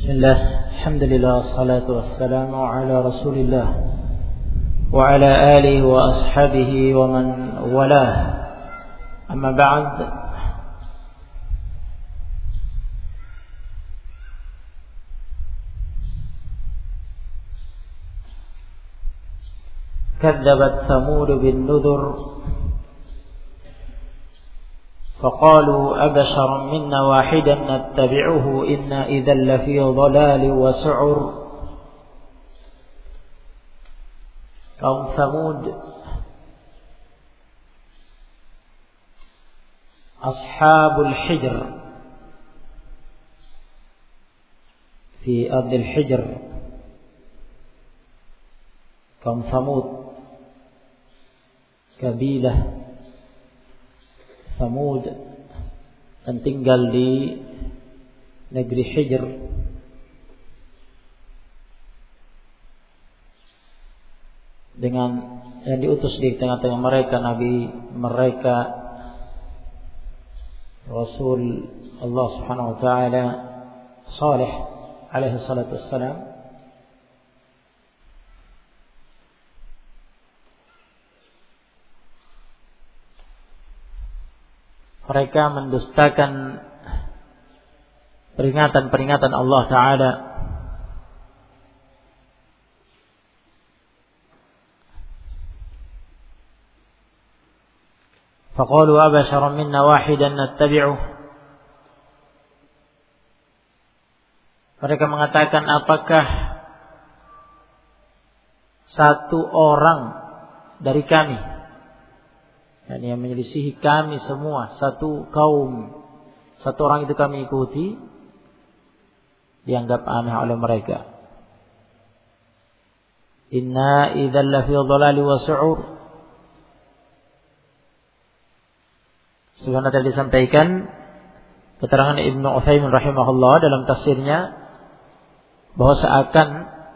Bismillah, alhamdulillah, salatu wassalamu ala rasulillah wa ala alihi wa ashabihi wa man walah. Amma ba'd. Kadzabat Thamud bin Nudhur فقالوا أبشرا منا واحدا نتبعه إنا إذا لفي ضلال وسعر. Kaum Thamud, Ashabul Hijr, fi Ardil Hijr. Kaum Thamud, kabilah Thamud, dan tinggal di negeri Hijr. Dengan yang diutus di tengah-tengah mereka Nabi mereka, Rasul Allah Subhanahu wa taala Salih alaihi salatu wassalam. Mereka mendustakan peringatan-peringatan Allah Ta'ala. فَقَالُوا أَبَشَرًا مِنَّا وَاحِدًا نَتَّبِعُهُ. Mereka mengatakan, apakah satu orang dari kami, dan yang menyelisihi kami semua, satu kaum, satu orang itu kami ikuti, dianggap aneh oleh mereka. Inna idzal lafi dhalali wa su'ur. Sebenarnya tadi disampaikan keterangan Ibnu Utsaimin rahimahullah dalam tafsirnya bahwa seakan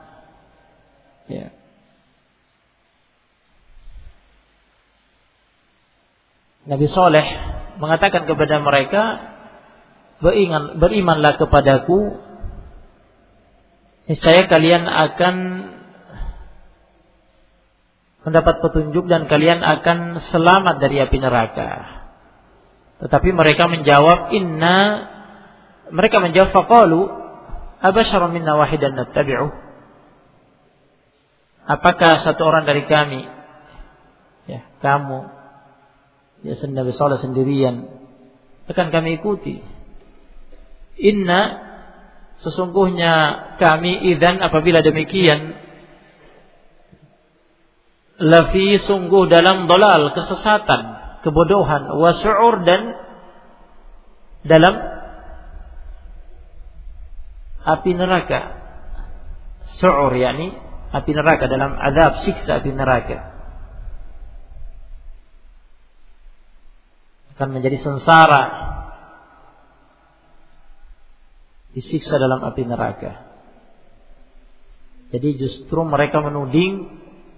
Nabi Saleh mengatakan kepada mereka, berimanlah kepadaku, niscaya kalian akan mendapat petunjuk dan kalian akan selamat dari api neraka. Tetapi mereka menjawab, faqalu abasyaran minna wahidan nattabi'uh. Apakah satu orang dari kami, kamu, Nabi Saleh sendirian, akan kami ikuti. Inna, sesungguhnya kami, idzan, apabila demikian, lafi, sungguh dalam dhalal, kesesatan, kebodohan, wa su'ur, dan dalam api neraka. Su'ur yakni api neraka, dalam azab, siksa api neraka. Akan menjadi sengsara, disiksa dalam api neraka. Jadi justru mereka menuding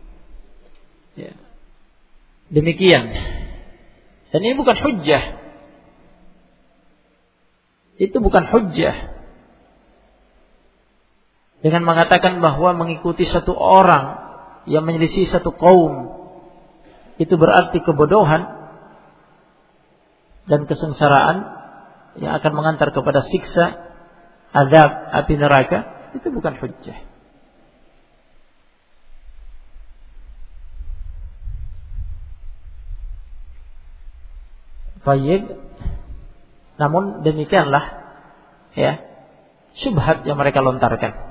demikian. Dan ini bukan hujjah. Itu bukan hujjah. Dengan mengatakan bahwa mengikuti satu orang yang menyelisih satu kaum, itu berarti kebodohan dan kesengsaraan yang akan mengantar kepada siksa azab api neraka, itu bukan hujjah. Baik. Namun demikianlah syubhat yang mereka lontarkan.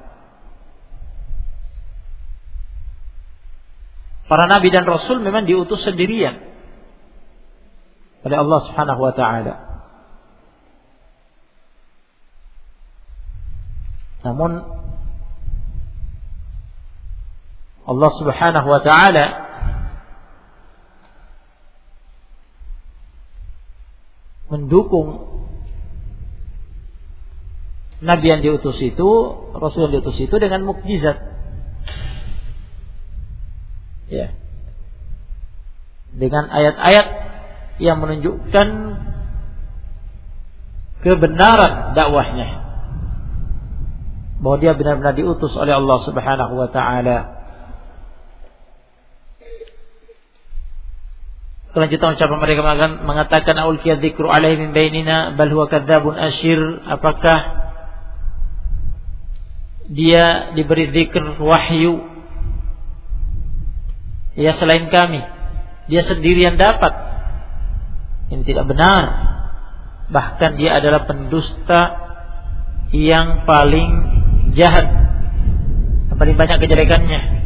Para nabi dan rasul memang diutus sendirian oleh Allah Subhanahu wa taala. Namun Allah Subhanahu wa taala mendukung nabi yang diutus itu, rasul yang diutus itu dengan mukjizat. Dengan ayat-ayat yang menunjukkan kebenaran dakwahnya. bahwa dia benar-benar diutus oleh Allah Subhanahu wa taala. Kelanjutan ucapan mereka mengatakan aulqiya dzikru alaihi min bainina bal huwa kadzabun asyir. Apakah dia diberi zikr wahyu ya selain kami, dia sendirian dapat? Ini tidak benar. Bahkan dia adalah pendusta yang paling jahat, yang paling banyak kejelekannya.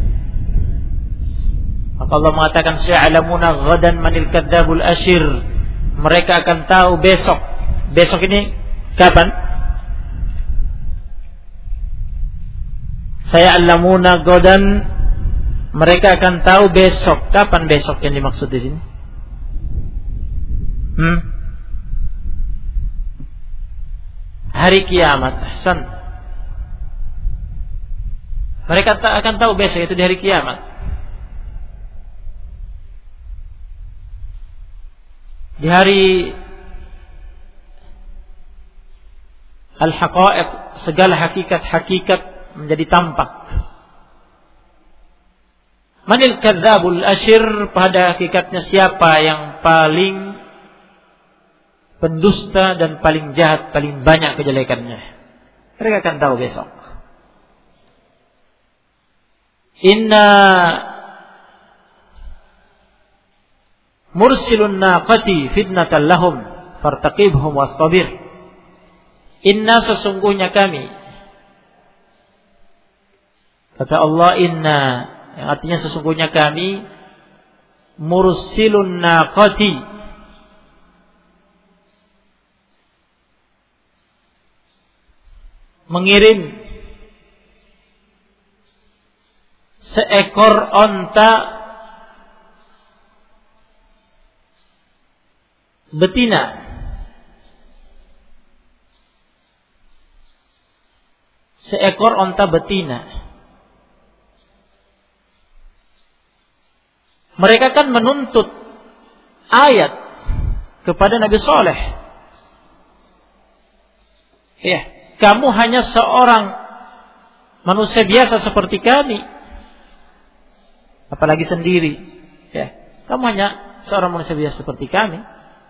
Maka Allah mengatakan sa'alamuna ghadan manil kadzabul asyir. Mereka akan tahu besok. Besok ini kapan? Sa'alamuna ghadan, mereka akan tahu besok. Kapan besok yang dimaksud di sini? Hari kiamat. Ahsan. Mereka akan tahu besok, itu di hari kiamat. Di hari al-haqa'iq, segala hakikat-hakikat menjadi tampak. Manil kadzabul asyir, pada hakikatnya siapa yang paling pendusta dan paling jahat, paling banyak kejelekannya. Mereka akan tahu besok. Inna mursilun naqati fitnatan lahum fartaqibhum wastabir. Inna, sesungguhnya kami, kata Allah, inna, yang artinya sesungguhnya kami, mursilun naqati, mengirim seekor onta betina, seekor onta betina. Mereka kan menuntut ayat kepada Nabi Saleh. Ya, kamu hanya seorang manusia biasa seperti kami, apalagi sendiri. Ya, kamu hanya seorang manusia biasa seperti kami.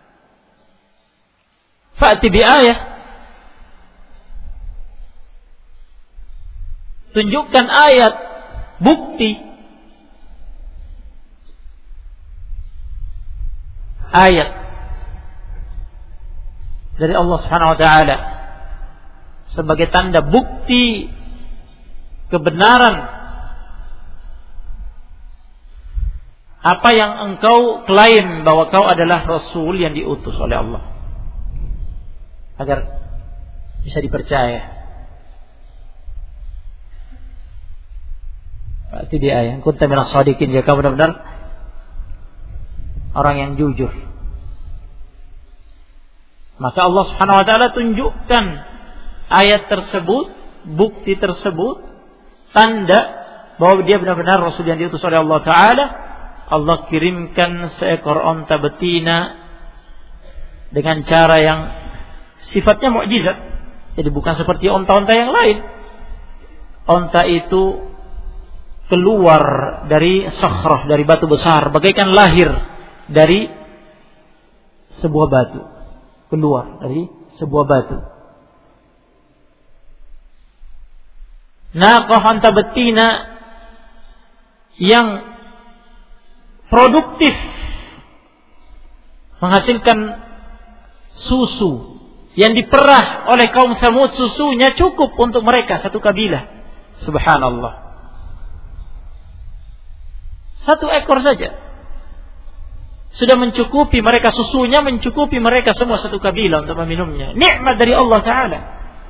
Fa'ti bi ayah, tunjukkan ayat, bukti, ayat dari Allah Subhanahu wa taala sebagai tanda bukti kebenaran apa yang engkau klaim bahwa kau adalah Rasul yang diutus oleh Allah, agar bisa dipercaya. Berarti dia yang kunta minas shadiqin, jika benar-benar orang yang jujur. Maka Allah Subhanahu wa taala tunjukkan ayat tersebut, bukti tersebut, tanda bahwa dia benar-benar Rasul yang diutus oleh Allah taala. Allah kirimkan seekor onta betina dengan cara yang sifatnya mukjizat. Jadi bukan seperti onta-onta yang lain. Onta itu keluar dari sakhrah, dari batu besar, bagaikan lahir dari sebuah batu. Keluar dari sebuah batu. Naqah, onta betina yang produktif, menghasilkan susu yang diperah oleh kaum Tsamud, susunya cukup untuk mereka satu kabilah. Subhanallah. Satu ekor saja sudah mencukupi mereka, susunya mencukupi mereka semua satu kabilah untuk meminumnya. Nikmat dari Allah taala.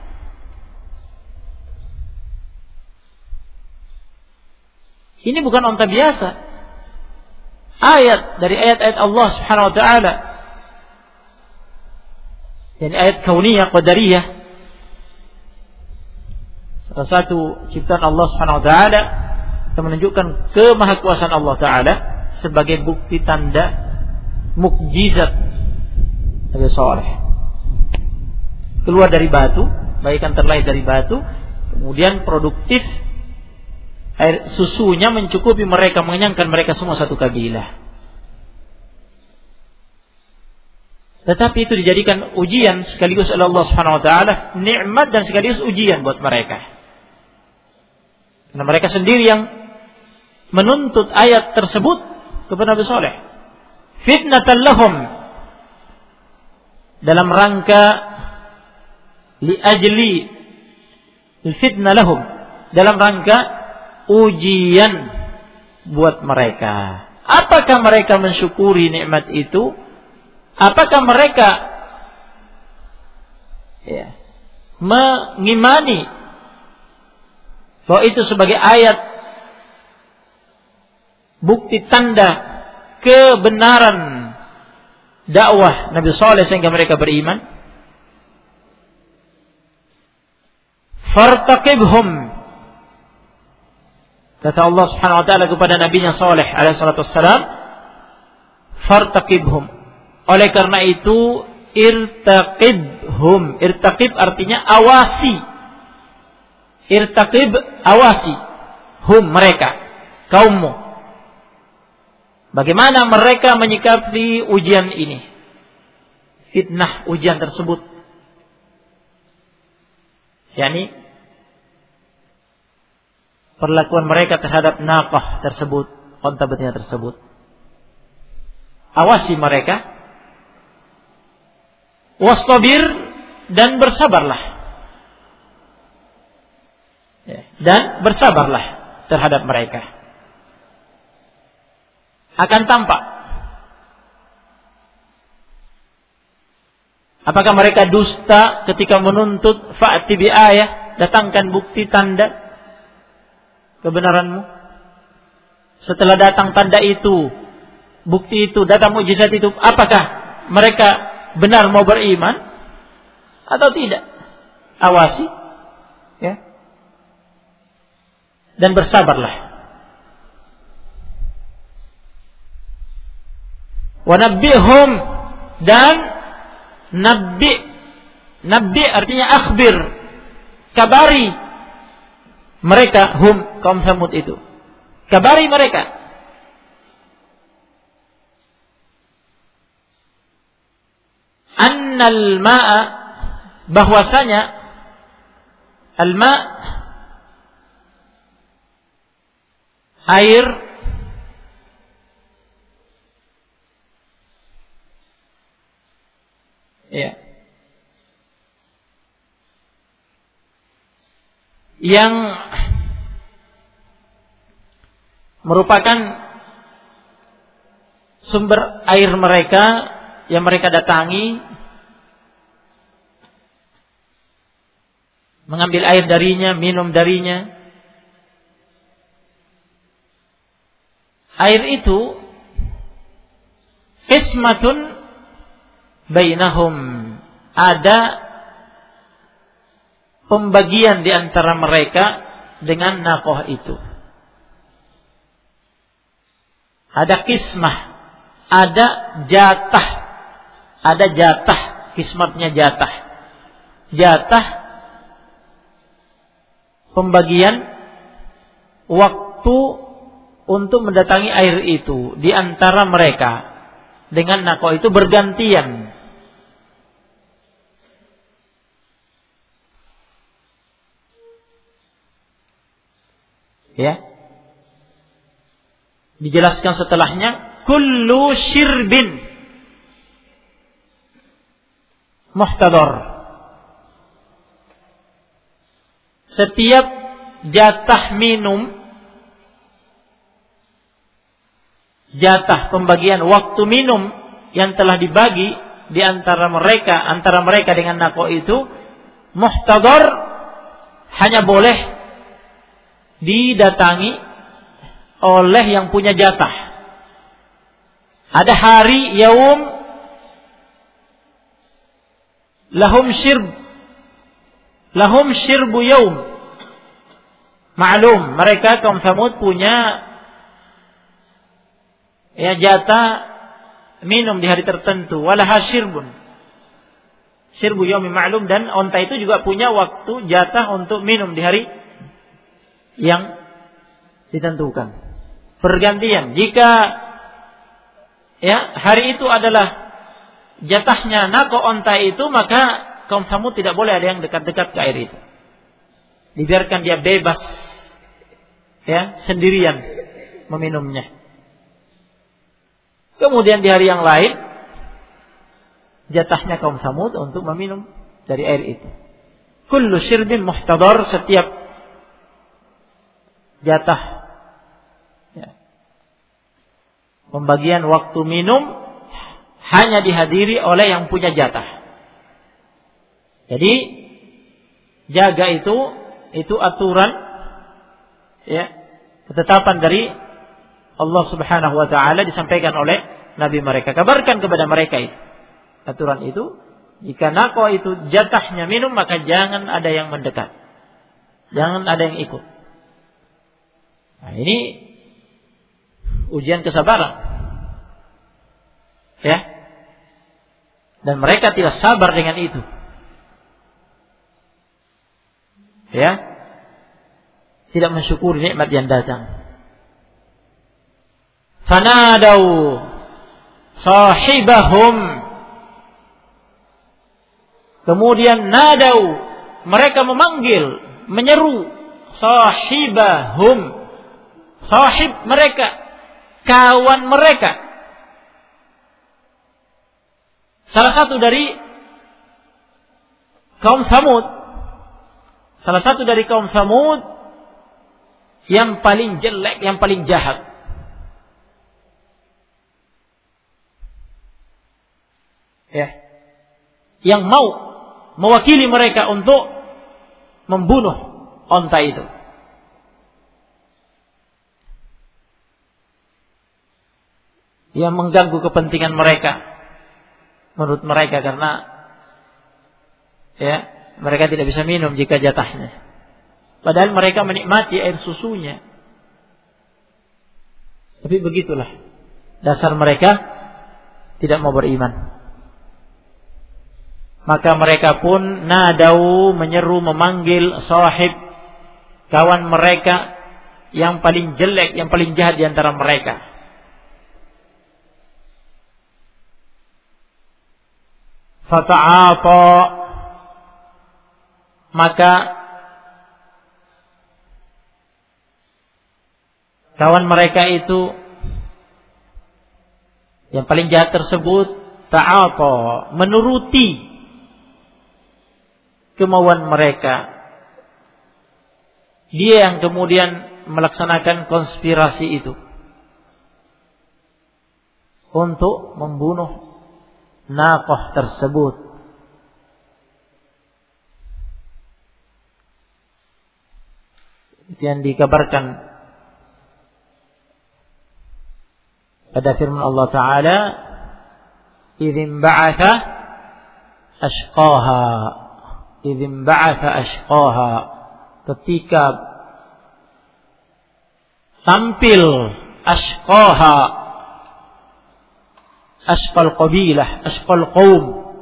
Ini bukan onta biasa. Ayat dari ayat-ayat Allah Subhanahu wa taala. Dan ayat kauniyah, qadariyah. Salah satu ciptaan Allah Subhanahu wa taala yang menunjukkan kemahakuasaan Allah taala sebagai bukti tanda mukjizat Nabi Saleh. Keluar dari batu, bagaikan terlahir dari batu Kemudian produktif, air susunya mencukupi mereka, mengenyangkan mereka semua satu kabilah. Tetapi itu dijadikan ujian sekaligus oleh Allah Subhanahu wa taala, nikmat dan sekaligus ujian buat mereka. Karena mereka sendiri yang menuntut ayat tersebut kepada Nabi Saleh. Fitnatan lahum, dalam rangka li ajli fitnah lahum, dalam rangka ujian buat mereka. Apakah mereka mensyukuri nikmat itu? Apakah mereka mengimani bahwa itu sebagai ayat bukti tanda kebenaran dakwah Nabi Saleh sehingga mereka beriman? Fartaqibhum, kata Allah Subhanahu wa taala kepada nabinya Saleh alaihi salatu wassalam, fartaqibhum. Oleh karena itu irtaqibhum. Irtaqib artinya awasi. Irtaqib, awasi. Hum, mereka, kaummu. Bagaimana mereka menyikapi ujian ini? Fitnah ujian tersebut. yakni perlakuan mereka terhadap naqah tersebut, unta betina tersebut. Awasi mereka. Wastabir, dan bersabarlah. Dan bersabarlah terhadap mereka. Akan tampak apakah mereka dusta ketika menuntut fa'ti bi ayah, datangkan bukti tanda kebenaranmu. Setelah datang tanda itu, bukti itu, datang mukjizat itu, apakah mereka benar mau beriman atau tidak? Awasi, ya. Dan bersabarlah. Wa nabbihum, dan Nabi artinya akhbir, kabari mereka, hum, kaum Samud itu, kabari mereka. Annal ma'a, bahwasanya al-ma', air, ya, yang merupakan sumber air mereka yang mereka datangi, mengambil air darinya, minum darinya. Air itu qismatun bainahum, ada pembagian di antara mereka dengan naqah itu. Ada kismah, ada jatah. Ada jatah, kismatnya jatah. Jatah pembagian waktu untuk mendatangi air itu di antara mereka dengan naqah itu bergantian. Ya. Dijelaskan setelahnya, kullu syirbin muhtadar. Setiap jatah minum, jatah pembagian waktu minum yang telah dibagi di antara mereka dengan naqah itu, muhtadar, hanya boleh didatangi oleh yang punya jatah. Ada hari, yaum, lahum syirbu yaum ma'lum. Mereka kaum Samud punya jatah minum di hari tertentu. Walaha syirbun, Syirbu yaumi ma'lum, dan onta itu juga punya waktu jatah untuk minum di hari yang ditentukan. Pergantian. Jika hari itu adalah jatahnya nako onta itu, maka kaum Samud tidak boleh ada yang dekat-dekat ke air itu. Dibiarkan dia bebas sendirian meminumnya. Kemudian di hari yang lain jatahnya kaum Samud untuk meminum dari air itu. Kullu syirbin muhtadar, setiap jatah pembagian waktu minum hanya dihadiri oleh yang punya jatah. Jadi jaga itu aturan ketetapan dari Allah Subhanahu wa taala, disampaikan oleh nabi mereka. Kabarkan kepada mereka itu. Aturan itu, jika nako itu jatahnya minum, maka jangan ada yang mendekat. Jangan ada yang ikut. Nah, ini ujian kesabaran. Dan mereka tidak sabar dengan itu. Tidak mensyukuri nikmat yang datang. Fanadau sahibahum. Kemudian nadau, mereka memanggil, menyeru sahibahum, sahib mereka, kawan mereka. Salah satu dari kaum Samud, yang paling jelek, yang paling jahat. Yang mau mewakili mereka untuk membunuh onta itu. Yang mengganggu kepentingan mereka, menurut mereka, karena mereka tidak bisa minum jika jatahnya. Padahal mereka menikmati air susunya. Tapi begitulah dasar mereka, tidak mau beriman. Maka mereka pun nadau, menyeru, memanggil sahib, kawan mereka yang paling jelek, yang paling jahat di antara mereka. Fata'ata, maka kawan mereka itu yang paling jahat tersebut ta'ata, menuruti kemauan mereka. Dia yang kemudian melaksanakan konspirasi itu untuk membunuh naqah tersebut. Itu yang dikabarkan pada firman Allah Ta'ala, idzin ba'atha ashqaha, idzin ba'atha ashqaha, ketika tampil ashqaha, ashqal qabilah, ashqal qaum,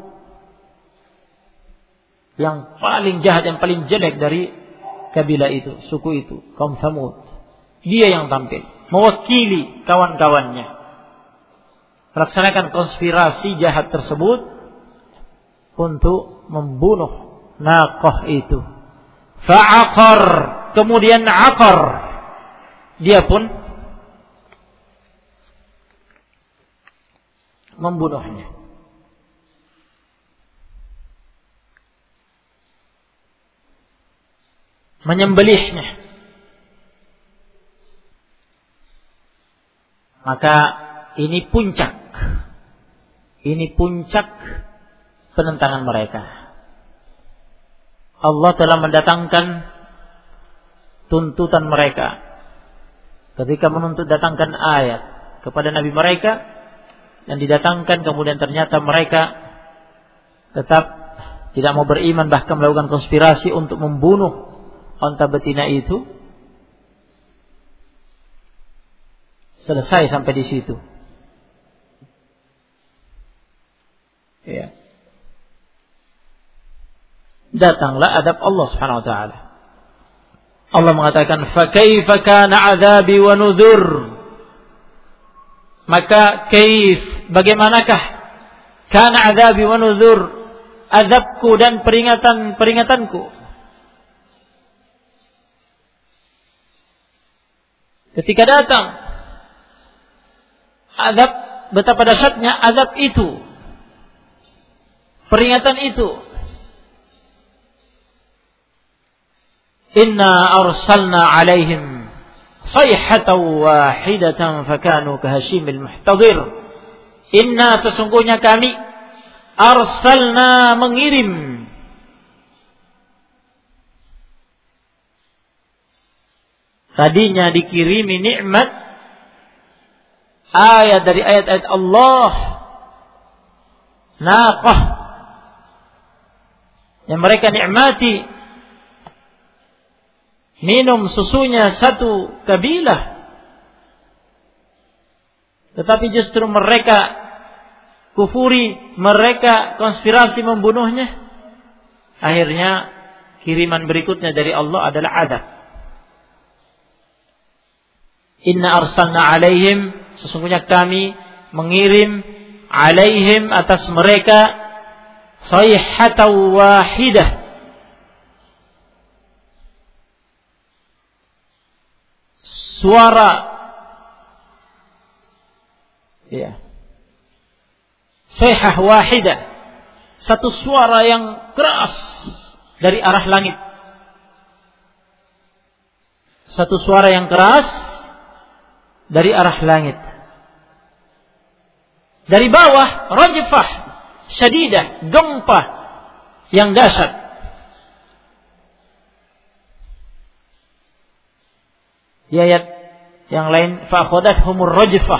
yang paling jahat, yang paling jelek dari kabilah itu, suku itu, kaum Samud. Dia yang tampil mewakili kawan-kawannya melaksanakan konspirasi jahat tersebut untuk membunuh naqah itu. Fa'aqar, kemudian aqar, dia pun membunuhnya. Menyembelihnya. Maka ini puncak penentangan mereka. Allah telah mendatangkan tuntutan mereka ketika menuntut datangkan ayat kepada nabi mereka, dan didatangkan, kemudian ternyata mereka tetap tidak mau beriman, bahkan melakukan konspirasi untuk membunuh onta betina itu. Selesai sampai di situ. datanglah adab Allah Subhanahu wa taala. Allah mengatakan, "Fa kaifa kana 'adzabi wa nudhur?" Maka kaif, bagaimanakah kana 'adzabi wa nudhur, azabku dan peringatanku. Ketika datang azab, betapa dahsyatnya azab itu, peringatan itu. Inna arsalna alaihim sayhatan wahidatan fakanu kahashimil muhtadir. Inna, sesungguhnya kami, arsalna, mengirim, tadinya dikirimi nikmat, ayat dari ayat-ayat Allah, naqah yang mereka nikmati, minum susunya satu kabilah, tetapi justru mereka kufuri, mereka konspirasi membunuhnya. Akhirnya kiriman berikutnya dari Allah adalah adab. Inna arsalna alaihim, sesungguhnya kami mengirim, alaihim, atas mereka, sayhatan wahidah, suara, ya, sayhah wahidah, satu suara yang keras dari arah langit. Satu suara yang keras dari arah langit. Dari bawah, rajfah syadidah, gempa yang dahsyat. Di ayat yang lain, fa'akhadathumur rajfah,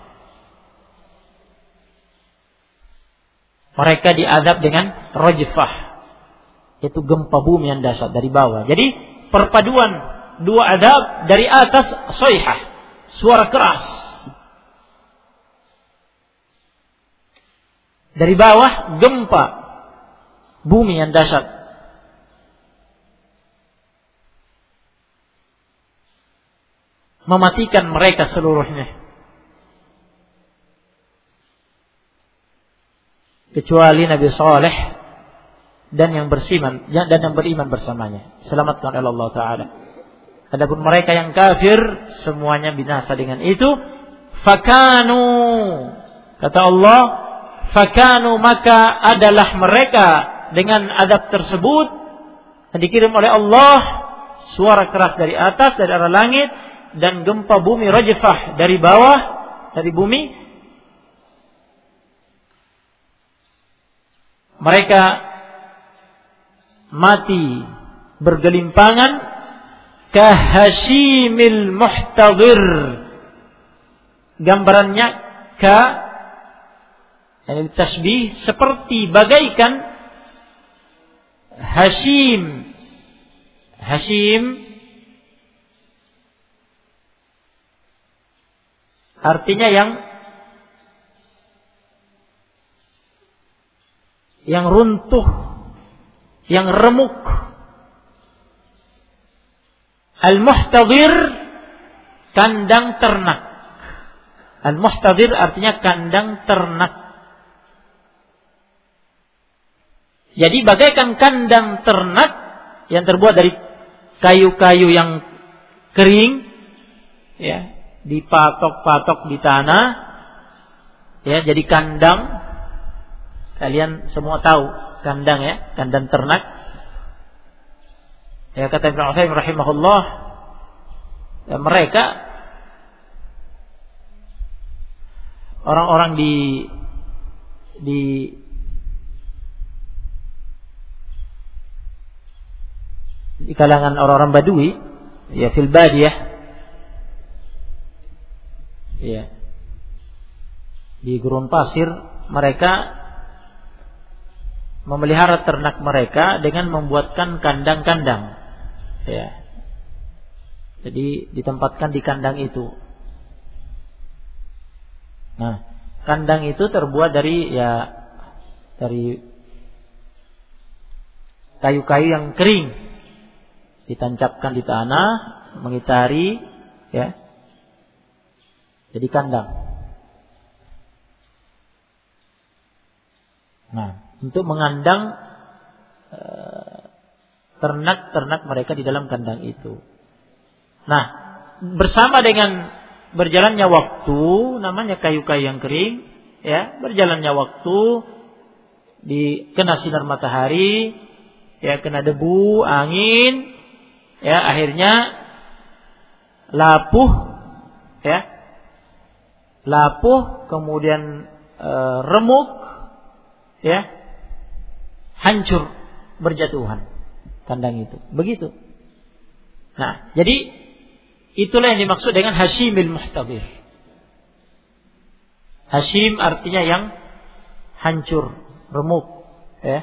mereka diazab dengan rajfah, itu gempa bumi yang dahsyat dari bawah. Jadi perpaduan dua azab, dari atas sayhah, suara keras, dari bawah gempa bumi yang dahsyat. Mematikan mereka seluruhnya, kecuali Nabi Saleh dan yang beriman bersamanya, selamatkan oleh Allah Ta'ala. Adapun mereka yang kafir, semuanya binasa dengan itu. Fakanu, kata Allah, fakanu, maka adalah mereka dengan adab tersebut yang dikirim oleh Allah, suara keras dari atas, dari arah langit, dan gempa bumi rajfah dari bawah, dari bumi. Mereka mati bergelimpangan, kahashimil muhtadir. Gambarannya ini tasbih, seperti bagaikan hashim. Hashim artinya yang runtuh, yang remuk. Al-muhtadir, kandang ternak. Al-muhtadir artinya kandang ternak. Jadi bagaikan kandang ternak yang terbuat dari kayu-kayu yang kering, ya, dipatok-patok di tanah, ya, jadi kandang. Kalian semua tahu kandang, ya, kandang ternak. Ya, kata Ibnu Utsaimin rahimahullah, ya, mereka orang-orang di kalangan orang-orang Badui, ya, fil badiyah, ya, di gurun pasir, mereka memelihara ternak mereka dengan membuatkan kandang-kandang, ya. Jadi ditempatkan di kandang itu. Nah, kandang itu terbuat dari kayu-kayu yang kering, ditancapkan di tanah, mengitari, ya, jadi kandang. Nah, untuk mengandang ternak-ternak mereka di dalam kandang itu. Nah, bersama dengan berjalannya waktu, namanya kayu-kayu yang kering, ya, berjalannya waktu, dikena sinar matahari, ya, kena debu, angin, ya, akhirnya lapuh, ya, lapuh, kemudian remuk, ya, hancur, berjatuhan kandang itu. Begitu. Nah, jadi itulah yang dimaksud dengan hashimil muhtadir. Hashim artinya yang hancur, remuk, ya.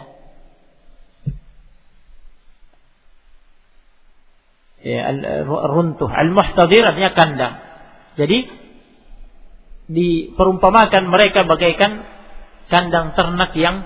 Ya, runtuh. Al-muhtadir artinya kandang. Jadi diperumpamakan mereka bagaikan kandang ternak yang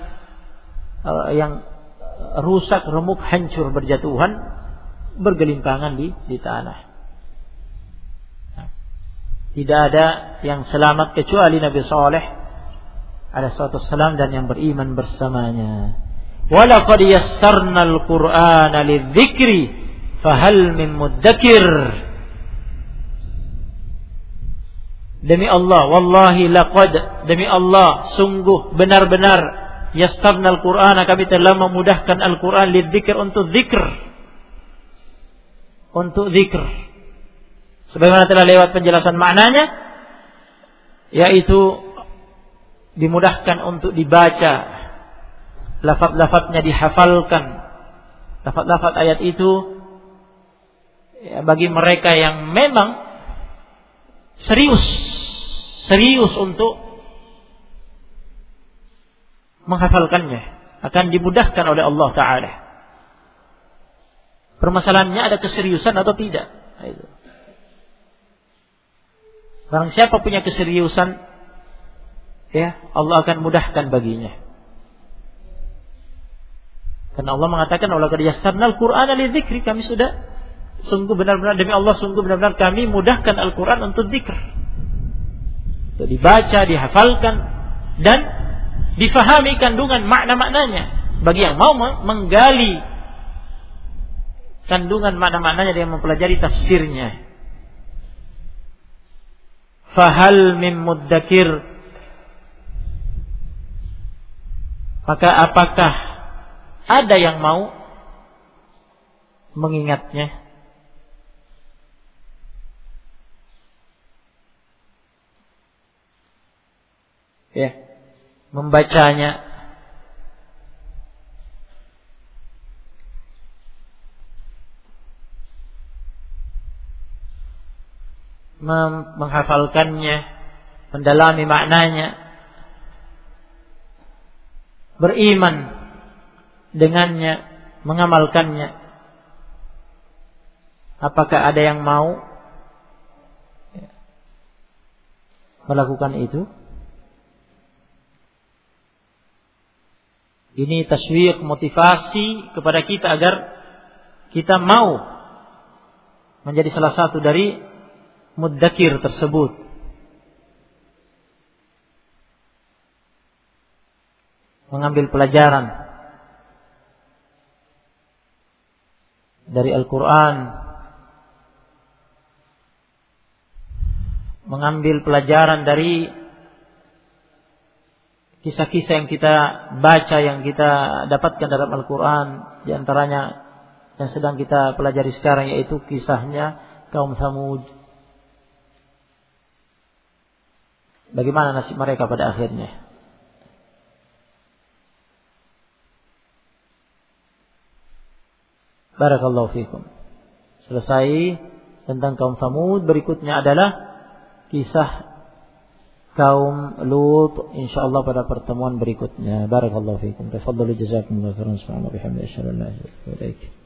rusak, remuk, hancur, berjatuhan, bergelimpangan di tanah. Nah, tidak ada yang selamat kecuali Nabi Saleh alaihi wassalam dan yang beriman bersamanya. Walaqad yassarnal Qur'ana lidzikri fahal min muddakir. Demi Allah, wallahi laqad, demi Allah, sungguh benar-benar yassarnal Qur'ana, kami telah memudahkan Al-Qur'an lidzikr, untuk zikr. Untuk zikr. Sebagaimana telah lewat penjelasan maknanya, yaitu dimudahkan untuk dibaca, lafaz-lafaznya dihafalkan. Lafaz-lafaz ayat itu, ya, bagi mereka yang memang serius untuk menghafalkannya, akan dimudahkan oleh Allah Ta'ala. Permasalahannya ada keseriusan atau tidak. Barang siapa punya keseriusan, ya, Allah akan mudahkan baginya. Karena Allah mengatakan, "Walaqad yassarnal Qur'ana lidzikri," kami sudah sungguh benar-benar, demi Allah, sungguh benar-benar kami mudahkan Al-Qur'an untuk zikr. Untuk dibaca, dihafalkan, dan difahami kandungan makna-maknanya. Bagi yang mau menggali kandungan makna-maknanya dan mempelajari tafsirnya. Fahal mim muddakir, maka apakah ada yang mau mengingatnya? Ya, membacanya. Menghafalkannya, mendalami maknanya, beriman dengannya, mengamalkannya. Apakah ada yang mau melakukan itu? Ini taswiq, motivasi kepada kita agar kita mau menjadi salah satu dari muddakir tersebut. Mengambil pelajaran dari Al-Quran, mengambil pelajaran dari kisah-kisah yang kita baca, yang kita dapatkan dalam Al-Quran. Di antaranya yang sedang kita pelajari sekarang, yaitu kisahnya kaum Tsamud. Bagaimana nasib mereka pada akhirnya? Barakallahu fikum. Selesai tentang kaum Tsamud. Berikutnya adalah kisah kaum Lut, insyaallah pada pertemuan berikutnya. Barakallahu fikum. Tafadhalu jazakumullahu khairan. Subhanallah bihamdihi asyhadu an la ilaha illa anta astaghfiruka wa atubu ilaik.